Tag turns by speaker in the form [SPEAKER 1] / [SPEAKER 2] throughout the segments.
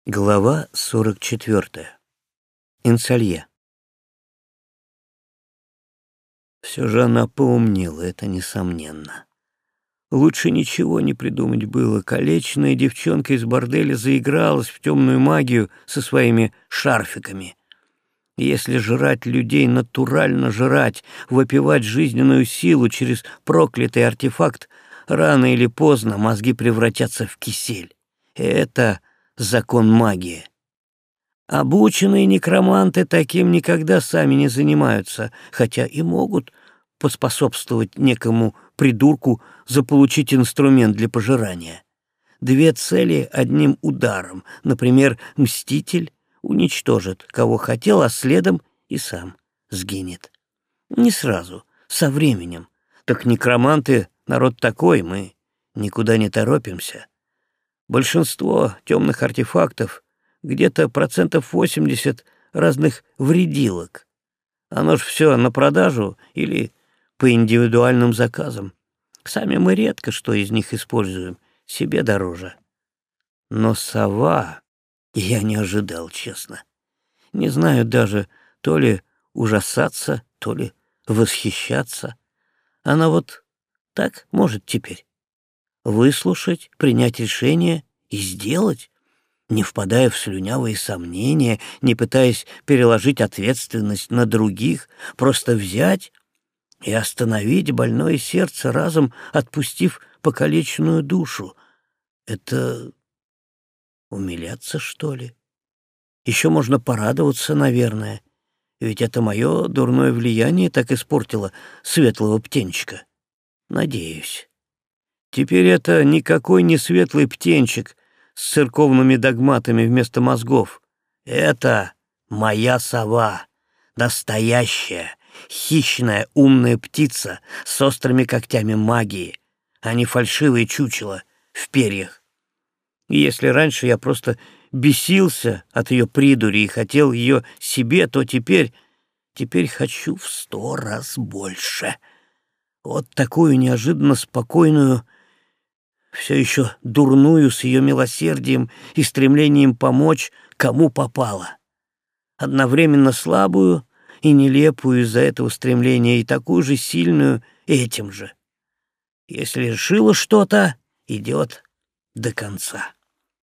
[SPEAKER 1] Глава 44. Инсалье. Все же она поумнела, это несомненно. Лучше ничего не придумать было. Калечная девчонка из борделя заигралась в темную магию со своими шарфиками. Если жрать людей, натурально жрать, выпивать жизненную силу через проклятый артефакт, рано или поздно мозги превратятся в кисель. Это закон магии. Обученные некроманты таким никогда сами не занимаются, хотя и могут поспособствовать некому придурку заполучить инструмент для пожирания. Две цели одним ударом. Например, мститель уничтожит, кого хотел, а следом и сам сгинет. Не сразу, со временем. Так некроманты — народ такой, мы никуда не торопимся. Большинство темных артефактов, где-то 80% разных вредилок. Оно ж все на продажу или по индивидуальным заказам. Сами мы редко что из них используем, себе дороже. Но сова я не ожидал, честно. Не знаю даже, то ли ужасаться, то ли восхищаться. Она вот так может теперь. Выслушать, принять решение и сделать, не впадая в слюнявые сомнения, не пытаясь переложить ответственность на других, просто взять и остановить больное сердце, разом отпустив покалеченную душу. Это умиляться, что ли? Еще можно порадоваться, наверное, ведь это мое дурное влияние так испортило светлого птенчика. Надеюсь. Теперь это никакой не светлый птенчик с церковными догматами вместо мозгов. Это моя сова, настоящая, хищная, умная птица с острыми когтями магии, а не фальшивые чучела в перьях. И если раньше я просто бесился от ее придури и хотел ее себе, то теперь хочу в 100 раз больше. Вот такую неожиданно спокойную, все еще дурную с ее милосердием и стремлением помочь, кому попало. Одновременно слабую и нелепую из-за этого стремления, и такую же сильную этим же. Если решила что-то, идет до конца.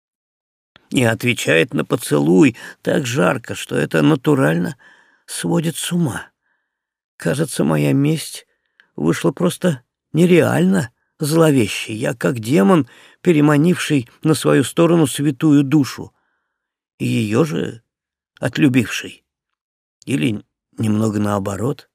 [SPEAKER 1] И отвечает на поцелуй так жарко, что это натурально сводит с ума. Кажется, моя месть вышла просто нереально зловещей. Я как демон, переманивший на свою сторону святую душу, и ее же отлюбивший. Или немного наоборот.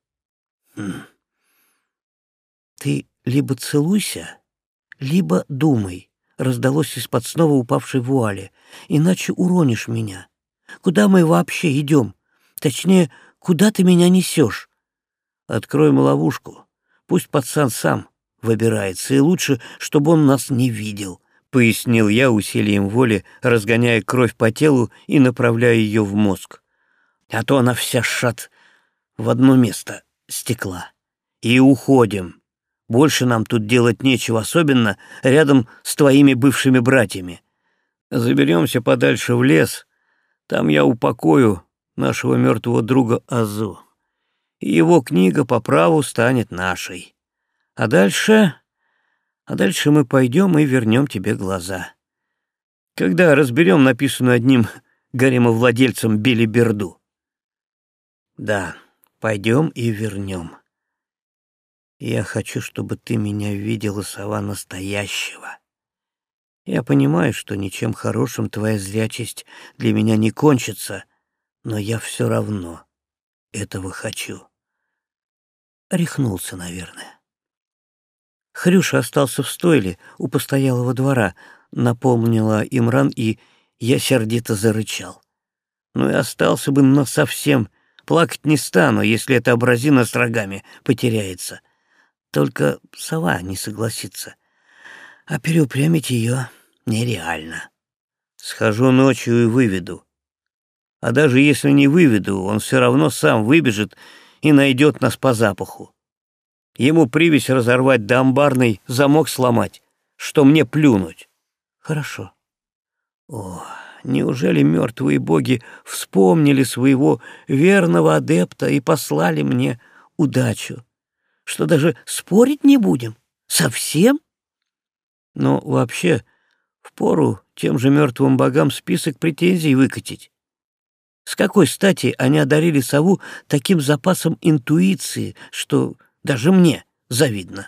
[SPEAKER 1] «Ты либо целуйся, либо думай», — раздалось из-под снова упавшей вуали, «иначе уронишь меня. Куда мы вообще идем? Точнее, куда ты меня несешь? Откроем ловушку. Пусть пацан сам выбирается, и лучше, чтобы он нас не видел», — пояснил я усилием воли, разгоняя кровь по телу и направляя ее в мозг. «А то она вся в одно место стекла. И уходим. Больше нам тут делать нечего, особенно рядом с твоими бывшими братьями. Заберемся подальше в лес, там я упокою нашего мертвого друга Азу, и его книга по праву станет нашей. А дальше мы пойдем и вернем тебе глаза. Когда разберем написанную одним гаремовладельцем белиберду. Да, пойдем и вернем. Я хочу, чтобы ты меня видела, сова, настоящего. Я понимаю, что ничем хорошим твоя зрячесть для меня не кончится, но я все равно этого хочу». Рехнулся, наверное. Хрюша остался в стойле у постоялого двора, напомнила Имран, и я сердито зарычал. Ну и остался бы насовсем. Плакать не стану, если эта образина с рогами потеряется. Только сова не согласится, а переупрямить ее нереально. Схожу ночью и выведу. А даже если не выведу, он все равно сам выбежит и найдет нас по запаху. Ему привязь разорвать да амбарный замок сломать, что мне плюнуть. Хорошо. О, Неужели мертвые боги вспомнили своего верного адепта и послали мне удачу? Что даже спорить не будем? Совсем? Но вообще впору тем же мертвым богам список претензий выкатить. С какой стати они одарили сову таким запасом интуиции, что даже мне завидно?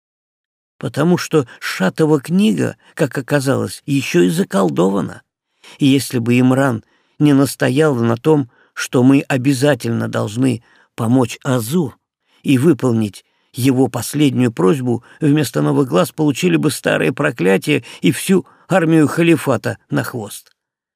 [SPEAKER 1] Потому что шатова книга, как оказалось, еще и заколдована. И если бы Имран не настоял на том, что мы обязательно должны помочь Азу и выполнить его последнюю просьбу, вместо новых глаз получили бы старое проклятие и всю армию халифата на хвост.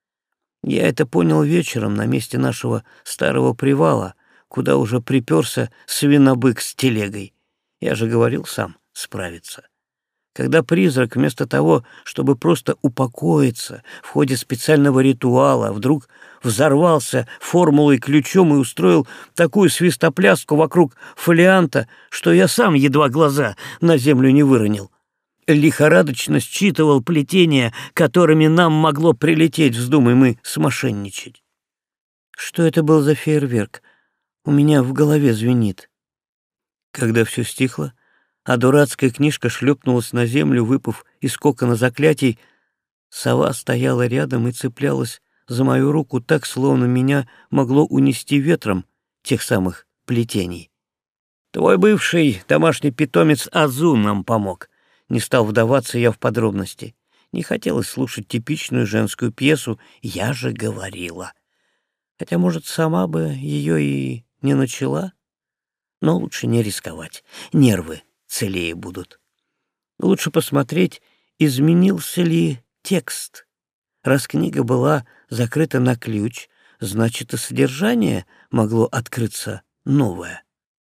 [SPEAKER 1] Я это понял вечером на месте нашего старого привала, куда уже приперся свинобык с телегой. Я же говорил сам справиться. Когда призрак вместо того, чтобы просто упокоиться в ходе специального ритуала, вдруг взорвался формулой ключом и устроил такую свистопляску вокруг фолианта, что я сам едва глаза на землю не выронил. Лихорадочно считывал плетения, которыми нам могло прилететь, вздумай мы смошенничать. Что это был за фейерверк? У меня в голове звенит. Когда все стихло, а дурацкая книжка шлепнулась на землю, выпав из кокона заклятий, сова стояла рядом и цеплялась за мою руку так, словно меня могло унести ветром тех самых плетений. Твой бывший домашний питомец Азу нам помог. Не стал вдаваться я в подробности. Не хотелось слушать типичную женскую пьесу «Я же говорила». Хотя, может, сама бы ее и не начала, но лучше не рисковать. Нервы целее будут. Лучше посмотреть, изменился ли текст. Раз книга была закрыта на ключ, значит, и содержание могло открыться новое.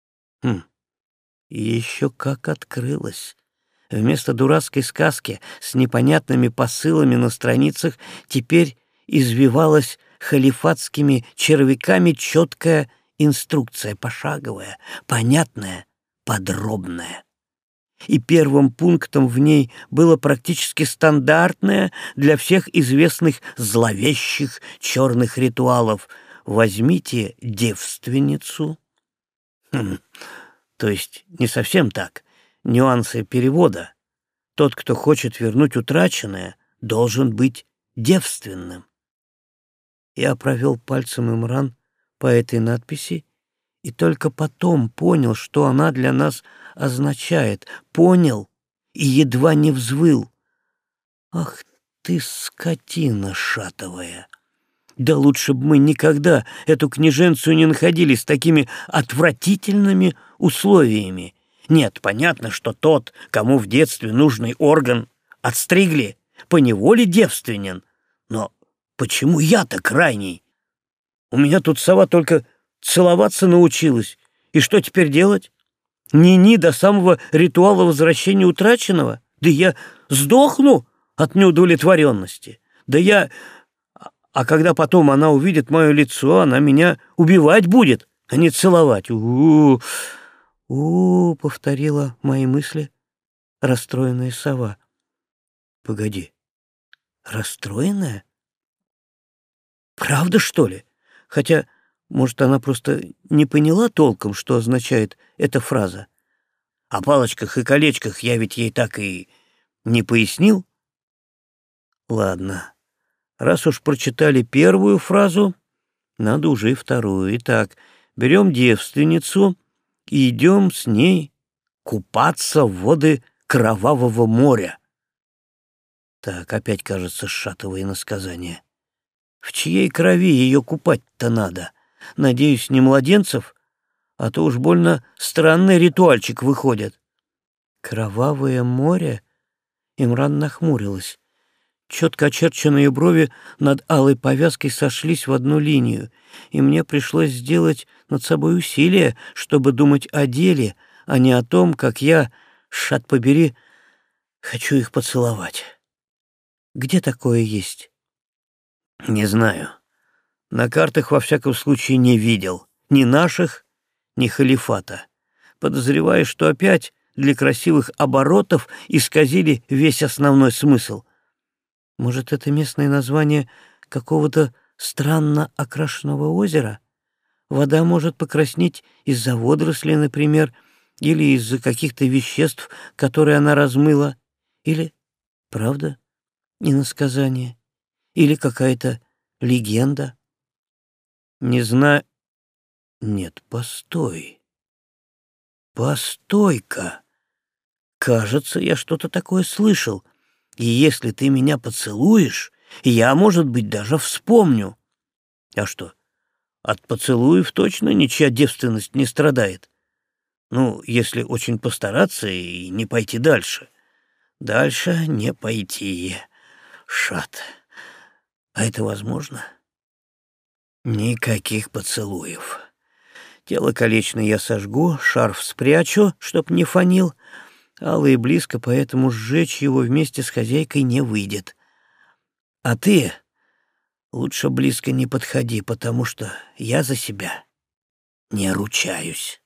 [SPEAKER 1] И еще как открылось. Вместо дурацкой сказки с непонятными посылами на страницах теперь извивалась халифатскими червяками четкая инструкция, пошаговая, понятная, подробная. И первым пунктом в ней было практически стандартное для всех известных зловещих черных ритуалов. Возьмите девственницу. То есть не совсем так. Нюансы перевода. Тот, кто хочет вернуть утраченное, должен быть девственным. Я провел пальцем Имран по этой надписи и только потом понял, что она для нас означает. Понял и едва не взвыл. Ах ты, скотина шатовая! Да лучше бы мы никогда эту княженцию не находили с такими отвратительными условиями. Нет, понятно, что тот, кому в детстве нужный орган отстригли, поневоле девственен. Но почему я-то крайний? У меня тут сова только целоваться научилась. И что теперь делать? Ни-ни до самого ритуала возвращения утраченного? Да я сдохну от неудовлетворенности. А когда потом она увидит мое лицо, она меня убивать будет, а не целовать. Повторила мои мысли расстроенная сова. Погоди, расстроенная? Правда, что ли? Хотя, может, она просто не поняла толком, что означает эта фраза. О палочках и колечках я ведь ей так и не пояснил. Ладно, раз уж прочитали первую фразу, надо уже и вторую. Итак, берем девственницу и идем с ней купаться в воды Кровавого моря. Так, опять, кажется, шатовое иносказание. В чьей крови ее купать-то надо? Надеюсь, не младенцев? А то уж больно странный ритуальчик выходит. Кровавое море? Имран нахмурилась. Четко очерченные брови над алой повязкой сошлись в одну линию, и мне пришлось сделать над собой усилие, чтобы думать о деле, а не о том, как я, шат побери, хочу их поцеловать. Где такое есть? Не знаю. На картах, во всяком случае, не видел. Ни наших, ни халифата. Подозреваю, что опять для красивых оборотов исказили весь основной смысл. Может, это местное название какого-то странно окрашенного озера? Вода может покраснеть из-за водорослей, например, или из-за каких-то веществ, которые она размыла. Или, правда, иносказание, или какая-то легенда. Не знаю. Нет, постой. Постой-ка. Кажется, я что-то такое слышал. И если ты меня поцелуешь, я, может быть, даже вспомню. А что, от поцелуев точно ничья девственность не страдает. Ну, если очень постараться и не пойти дальше. Дальше не пойти. Шат. А это возможно? Никаких поцелуев. Тело колечное я сожгу, шарф спрячу, чтоб не фонил. Алый близко, поэтому сжечь его вместе с хозяйкой не выйдет. А ты лучше близко не подходи, потому что я за себя не ручаюсь.